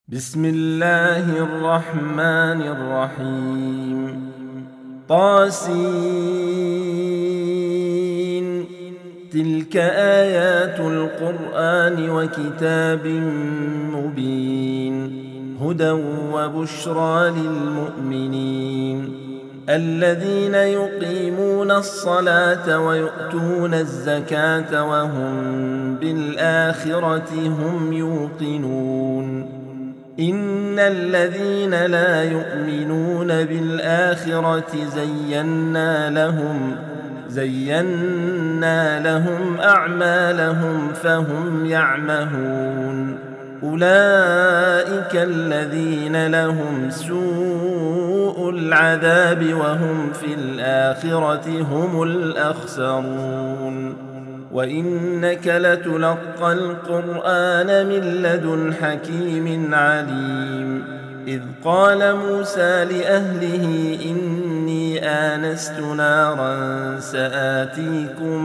بسم الله الرحمن الرحيم طاسين تلك آيات القرآن وكتاب مبين هدى وبشرى للمؤمنين الذين يقيمون الصلاة ويؤتون الزكاة وهم بالآخرة هم يوقنون إن الذين لا يؤمنون بالآخرة زينا لهم أعمالهم فهم يعمهون أولئك الذين لهم سوء العذاب وهم في الآخرة هم الأخسرون وإنك لتلقى القرآن من لدن حكيم عليم إذ قال موسى لأهله إني آنست نارا سآتيكم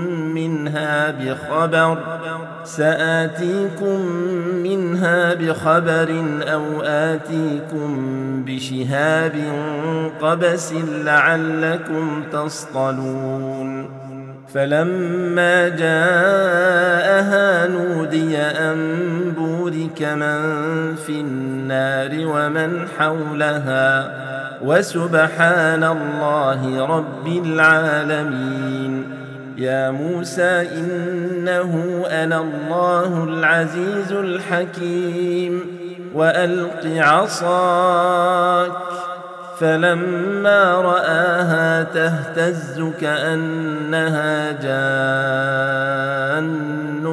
منها بخبر أو آتيكم بشهاب قبس لعلكم تصطلون فلما جاءها نودي أن بورك من في النار ومن حولها وسبحان الله رب العالمين يا موسى إنه أنا الله العزيز الحكيم وألق عصاك فلما رآها تهتز كأنها جان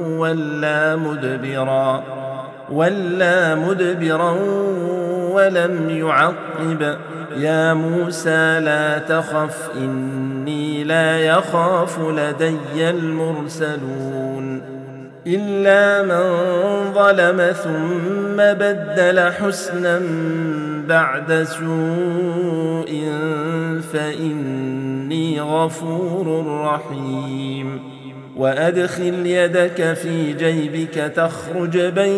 ولا مدبرا ولم يعقب يا موسى لا تخف إني لا يخاف لدي المرسلون إلا من ظلم ثم بدل حسنا بعد سوء فإني غفور رحيم وأدخل يدك في جيبك تخرج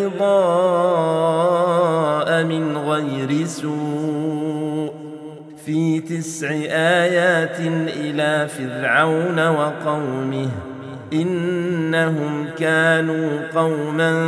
بيضاء من غير سوء في 9 آيات إلى فرعون وقومه إنهم كانوا قوما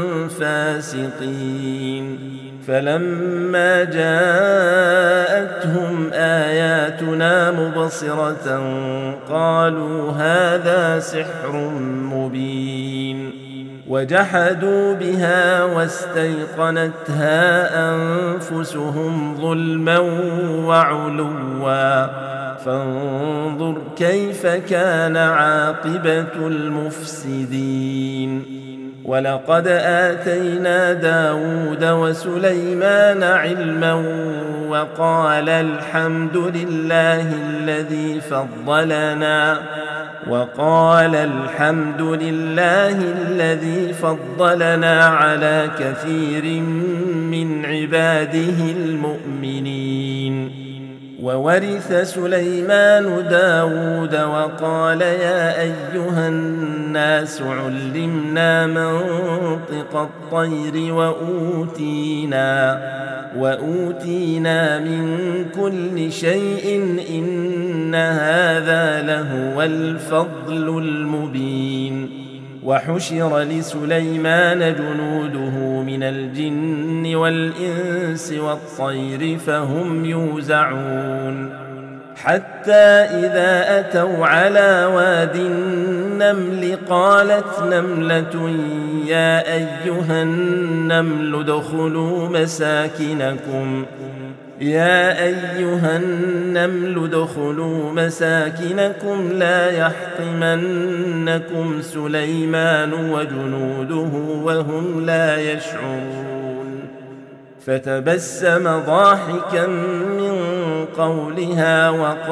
فاسقين فلما جاءتهم آياتنا مبصرة قالوا هذا سحر مبين وجحدوا بها واستيقنتها أنفسهم ظلما وعلوا فانظر كيف كان عاقبة المفسدين ولقد آتينا داود وسليمان علما وقال الحمد لله الذي فضلنا على كثير من عباده المؤمنين وورث سليمان داود وقال يا أيها الناس علمنا منطق الطير وأوتينا من كل شيء إن هذا لهو الفضل المبين وحشر لسليمان جنوده من الجن والإنس والطير فهم يوزعون حتى إذا أتوا على واد النمل قالت نملة يا أيها النمل ادخلوا مساكنكم لا يحطمنكم سليمان وجنوده وهم لا يشعرون فتبسم ضاحكا من قولها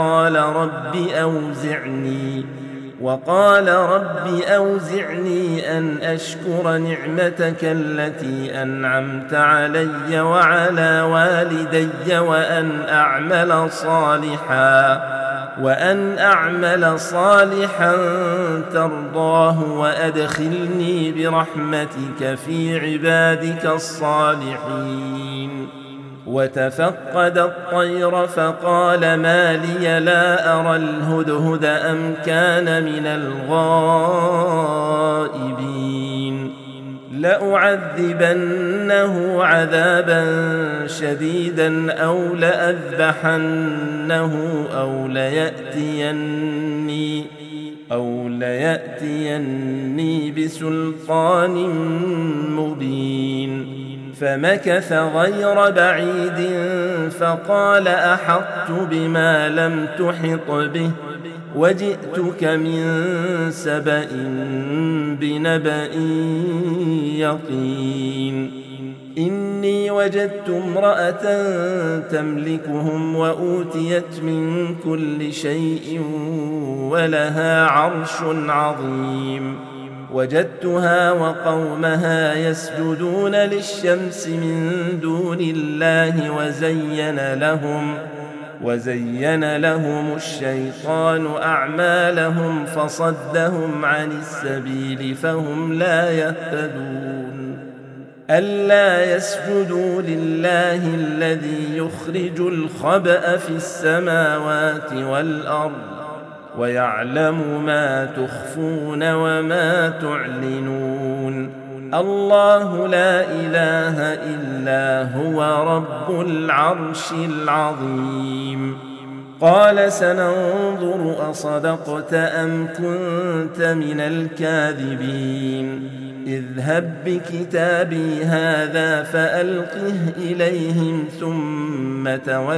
وقال رب أوزعني أن أشكر نعمتك التي أنعمت علي وعلى والدي وأن أعمل صالحا ترضاه وأدخلني برحمتك في عبادك الصالحين. وتفقد الطير فقال ما لي لا أرى الهدهد أم كان من الغائبين لأعذبنه عذابا شديدا أو لأذبحنه أو ليأتيني بسلطان مبين. فمكث غير بعيد فقال أحطت بما لم تحط به وجئتك من سبأ بنبأ يقين. إني وجدت امرأة تملكهم وأوتيت من كل شيء ولها عرش عظيم. وجدتها وقومها يسجدون للشمس من دون الله وزين لهم الشيطان أعمالهم فصدهم عن السبيل فهم لا يهتدون. ألا يسجدوا لله الذي يخرج الخبأ في السماوات والأرض ويعلم ما تخفون وما تعلنون. الله لا إله إلا هو رب العرش العظيم. قال سننظر أصدقت أم كنت من الكاذبين. اذهب بكتابي هذا فألقه إليهم ثم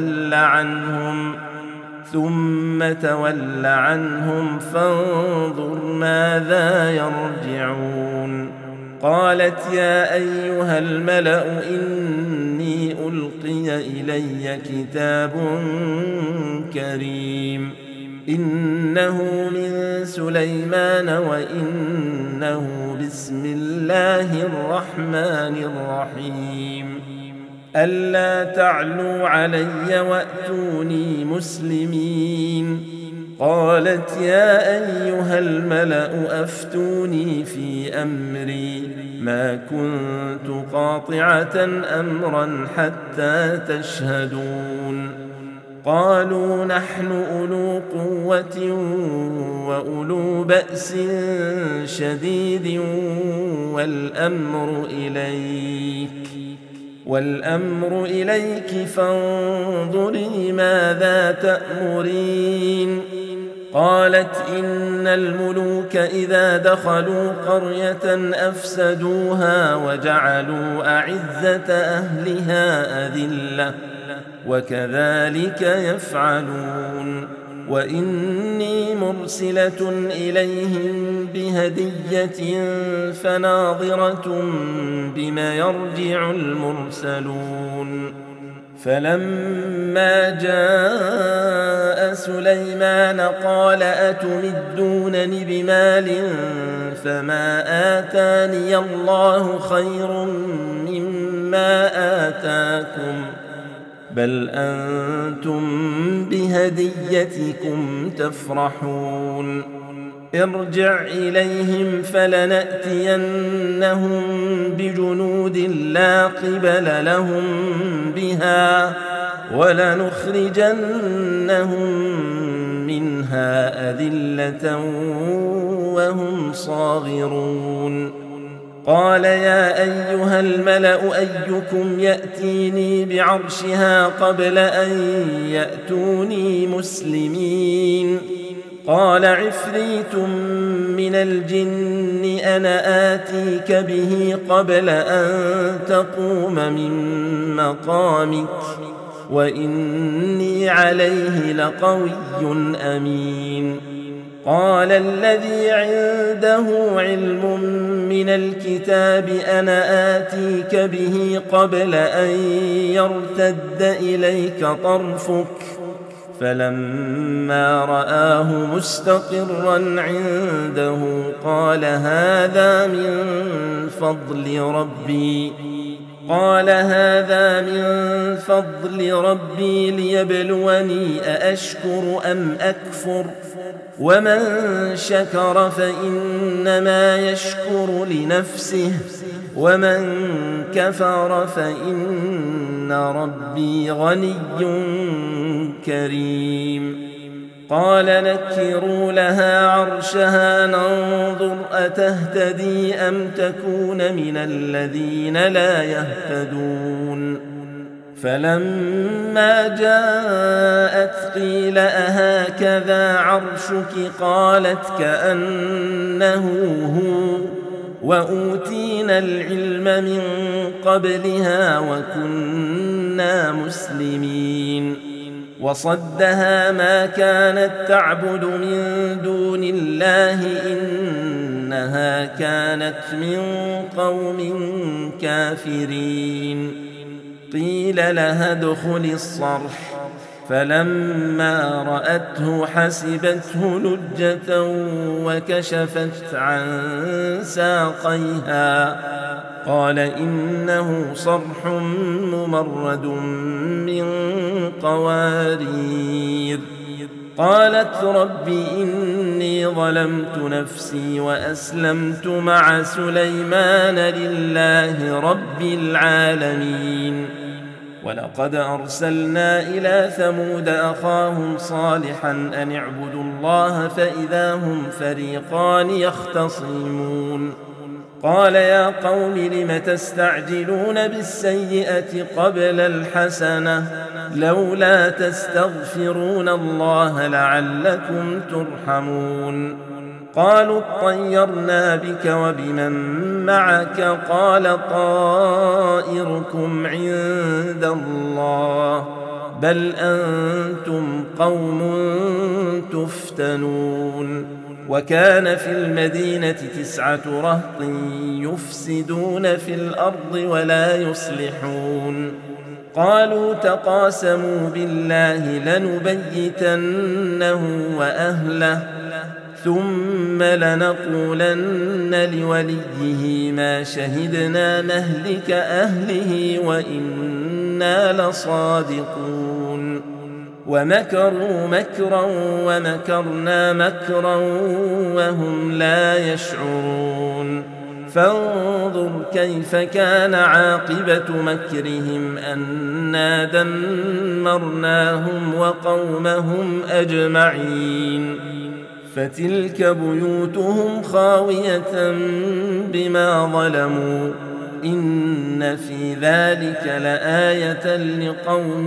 تول عنهم فانظر ماذا يرجعون. قالت يا أيها الملأ إني ألقي إلي كتاب كريم إنه من سليمان وإنه بسم الله الرحمن الرحيم. ألا تعلوا علي وأتوني مسلمين. قالت يا أيها الملأ أفتوني في أمري ما كنت قاطعة أمرا حتى تشهدون. قالوا نحن أولو قوة وأولو بأس شديد والأمر إليك فانظري ماذا تأمرين. قالت إن الملوك إذا دخلوا قرية أفسدوها وجعلوا أعزة أهلها أذلة وكذلك يفعلون. وإني مرسلة إليهم بهدية فناظرة بما يرجع المرسلون. فلما جاء سليمان قال أتمدونني بمال فما آتاني الله خير مما آتاكم بل أنتم بهديتكم تفرحون. ارجع إليهم فلنأتينهم بجنود لا قبل لهم بها ولنخرجنهم منها أذلة وهم صاغرون. قال يا أيها الملأ أيكم يأتيني بعرشها قبل أن يأتوني مسلمين. قال عفريت من الجن أنا آتيك به قبل أن تقوم من مقامك وإني عليه لقوي أمين. قال الذي عنده علم من الكتاب أنا آتيك به قبل أن يرتد إليك طرفك فلما رآه مستقرا عنده قال هذا من فضل ربي قال هذا من فضل ربي ليبلوني أأشكر أم أكفر ومن شكر فإنما يشكر لنفسه ومن كفر فإن ربي غني كريم قال نكروا لها عرشها ننظر أتهتدي أم تكون من الذين لا يهتدون فلما جاءت قيل أهكذا عرشك قالت كأنه هو وأوتينا العلم من قبلها وكنا مسلمين وصدها ما كانت تعبد من دون الله إنها كانت من قوم كافرين قيل لها ادخل الصرح فلما رأته حسبته لجة وكشفت عن ساقيها قال إنه صرح ممرد من قوارير قالت رب إني ظلمت نفسي وأسلمت مع سليمان لله رب العالمين ولقد أرسلنا إلى ثمود أخاهم صالحا أن اعبدوا الله فإذا هم فريقان يختصمون قال يا قوم لم تستعجلون بالسيئة قبل الحسنة لولا تستغفرون الله لعلكم ترحمون قالوا اطيرنا بك وبمن معك قال طائركم عند الله بل أنتم قوم تفتنون وكان في المدينة 9 رهط يفسدون في الأرض ولا يصلحون قالوا تقاسموا بالله لنبيتنه وأهله ثم لنقولن لوليه ما شهدنا مهلك أهله وإنا لصادقون ومكروا مكرا ومكرنا مكرا وهم لا يشعرون فانظر كيف كان عاقبة مكرهم أنا دمرناهم وقومهم أجمعين فتلك بيوتهم خاوية بما ظلموا إن في ذلك لآية لقوم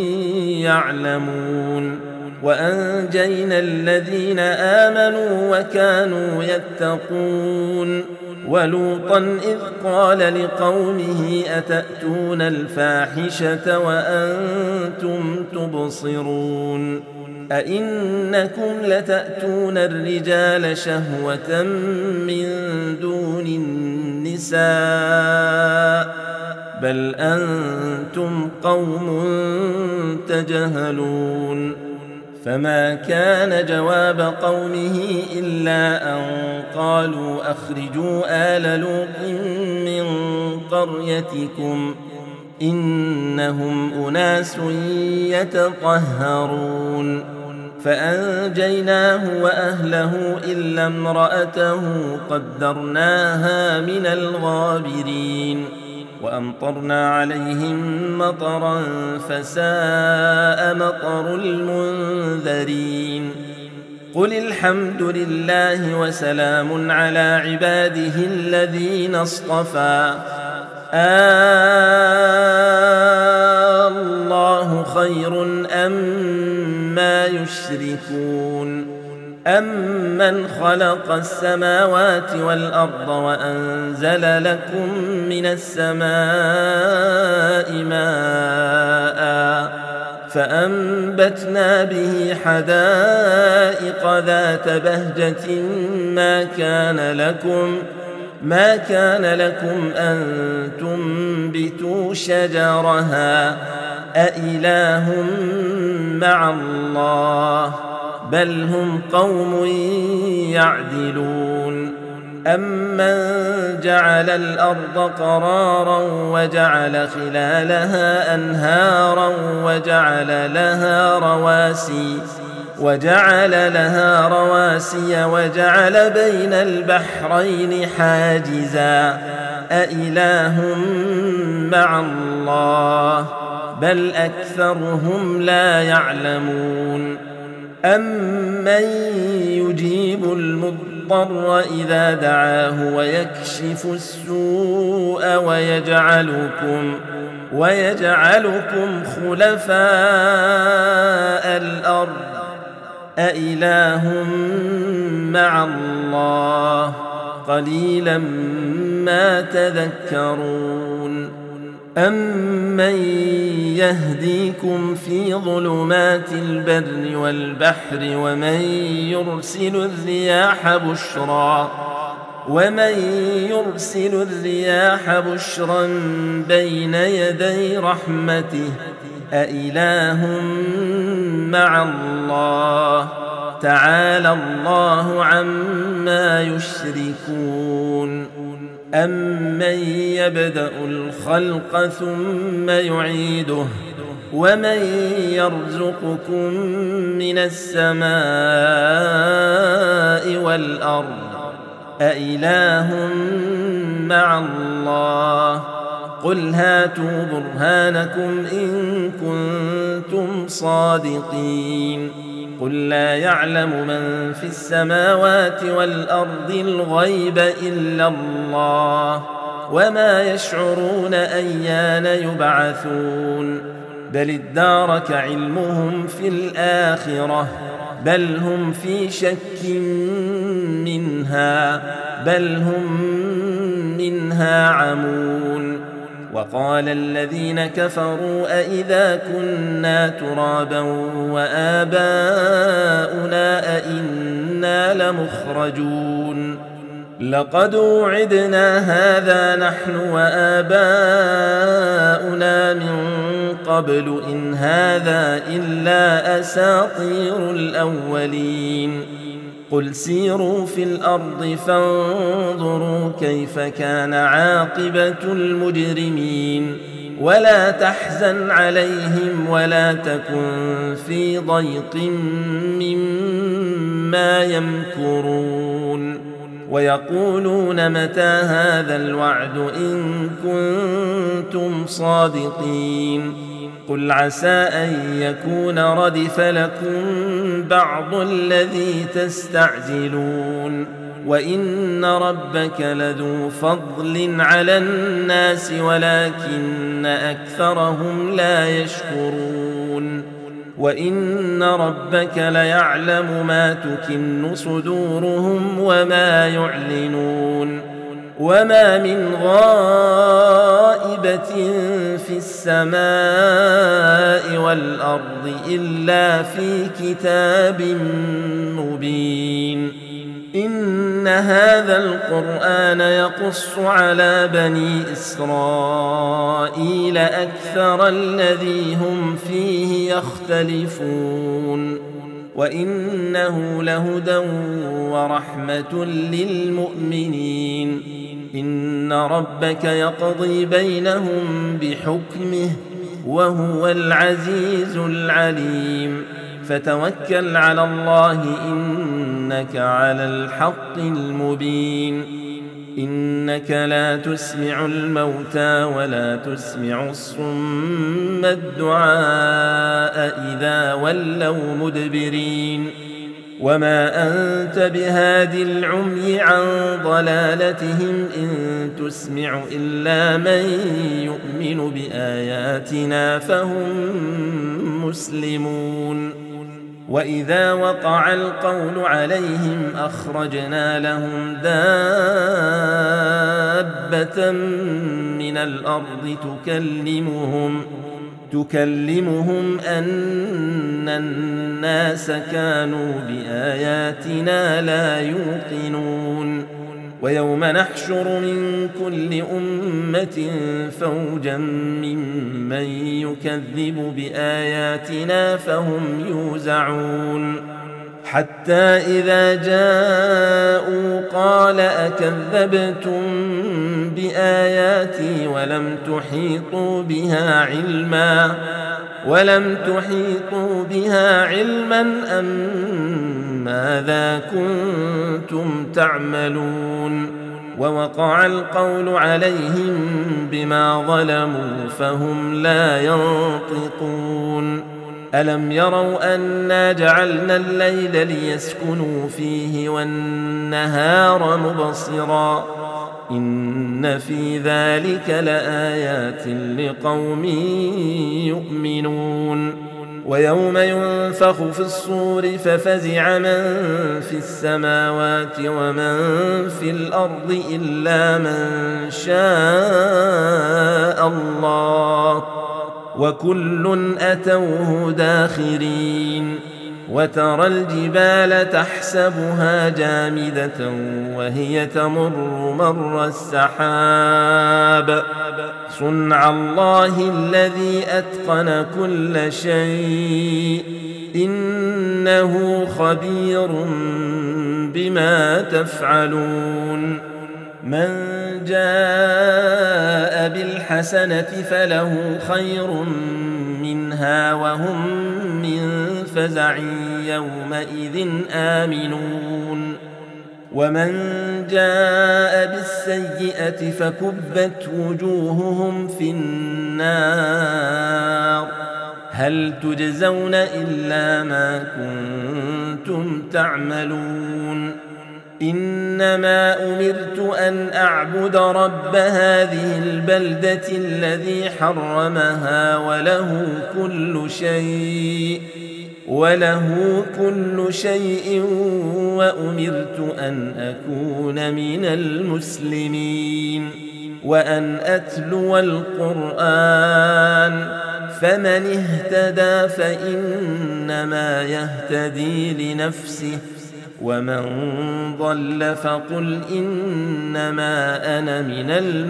يعلمون وأنجينا الذين آمنوا وكانوا يتقون ولوطا إذ قال لقومه أتأتون الفاحشة وأنتم تبصرون أئنكم لتأتون الرجال شهوة من دون النساء بل أنتم قوم تجهلون فما كان جواب قومه إلا أن قالوا أخرجوا آل لوط من قريتكم إنهم أناس يتطهرون فأنجيناه وأهله إلا امرأته قدرناها من الغابرين وأمطرنا عليهم مطرا فساء مطر المنذرين قل الحمد لله وسلام على عباده الذين اصطفى الله خير أما يشركون أمن خلق السماوات والأرض وأنزل لكم من السماء ماء فأنبتنا به حدائق ذات بهجة ما كان لكم أن تنبتوا شجرها أإله مع الله بل هم قوم يعدلون أمن جعل الأرض قرارا وجعل خلالها أنهارا وجعل لها رواسي وجعل بين البحرين حاجزا أإله مع الله بل أكثرهم لا يعلمون أمن يجيب المضطر إذا دعاه ويكشف السوء ويجعلكم خلفاء الأرض أإله مع الله قليلا ما تذكرون أمن يهديكم في ظلمات البر والبحر ومن يرسل الرياح بشرا بين يدي رحمته أإله مع الله تعالى الله عما يشركون أمن يبدأ الخلق ثم يعيده ومن يرزقكم من السماء والأرض أإله مع الله قل هاتوا برهانكم إن كنتم صادقين قل لا يعلم من في السماوات والأرض الغيب إلا الله وما يشعرون أيان يبعثون بل ادارك علمهم في الآخرة بل هم في شك منها عمون وقال الذين كفروا أئذا كنا ترابا وآباؤنا أئنا لمخرجون لقد وعدنا هذا نحن وآباؤنا من قبل إن هذا إلا أساطير الأولين قل سيروا في الأرض فانظروا كيف كان عاقبة المجرمين ولا تحزن عليهم ولا تكن في ضيق مما يمكرون ويقولون متى هذا الوعد إن كنتم صادقين قل عسى أن يكون ردف لكم بعض الذي تستعجلون وإن ربك لذو فضل على الناس ولكن أكثرهم لا يشكرون وإن ربك ليعلم ما تكن صدورهم وما يعلنون وما من غائبة في السماء والأرض إلا في كتاب مبين إن هذا القرآن يقص على بني إسرائيل أكثر الذي هم فيه يختلفون وإنه لهدى ورحمة للمؤمنين إن ربك يقضي بينهم بحكمه وهو العزيز العليم فتوكل على الله إنك على الحق المبين إنك لا تسمع الموتى ولا تسمع الصم الدعاء إذا ولوا مدبرين وما أنت بهاد العمي عن ضلالتهم إن تسمع إلا من يؤمن بآياتنا فهم مسلمون وإذا وقع القول عليهم أخرجنا لهم دابة من الأرض تكلمهم أن الناس كانوا بآياتنا لا يوقنون ويوم نحشر من كل أمة فوجا ممن يكذب بآياتنا فهم يوزعون حتى إذا جاءوا قال أكذبتم بآياتي ولم تحيطوا بها علما أم ماذا كنتم تعملون ووقع القول عليهم بما ظلموا فهم لا ينطقون ألم يروا أنا جعلنا الليل ليسكنوا فيه والنهار مبصرا إن في ذلك لآيات لقوم يؤمنون ويوم ينفخ في الصور ففزع من في السماوات ومن في الأرض إلا من شاء الله وكل أتوه داخرين وترى الجبال تحسبها جامدة وهي تمر مر السحاب صنع الله الذي أتقن كل شيء إنه خبير بما تفعلون من جاء بالحسنة فله خير منها وهم من فزع يومئذ آمنون ومن جاء بالسيئة فكبت وجوههم في النار هل تجزون إلا ما كنتم تعملون إنما أمرت أن أعبد رب هذه البلدة الذي حرمها وله كل شيء وأمرت أن أكون من المسلمين وأن أتلو القرآن فمن اهتدى فإنما يهتدي لنفسه ومن ضل فقل إنما أنا من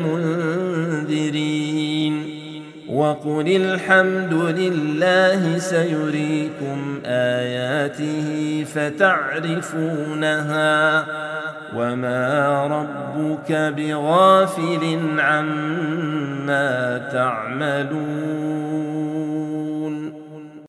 المنذرين وقل الحمد لله سيريكم آياته فتعرفونها وما ربك بغافل عما تعملون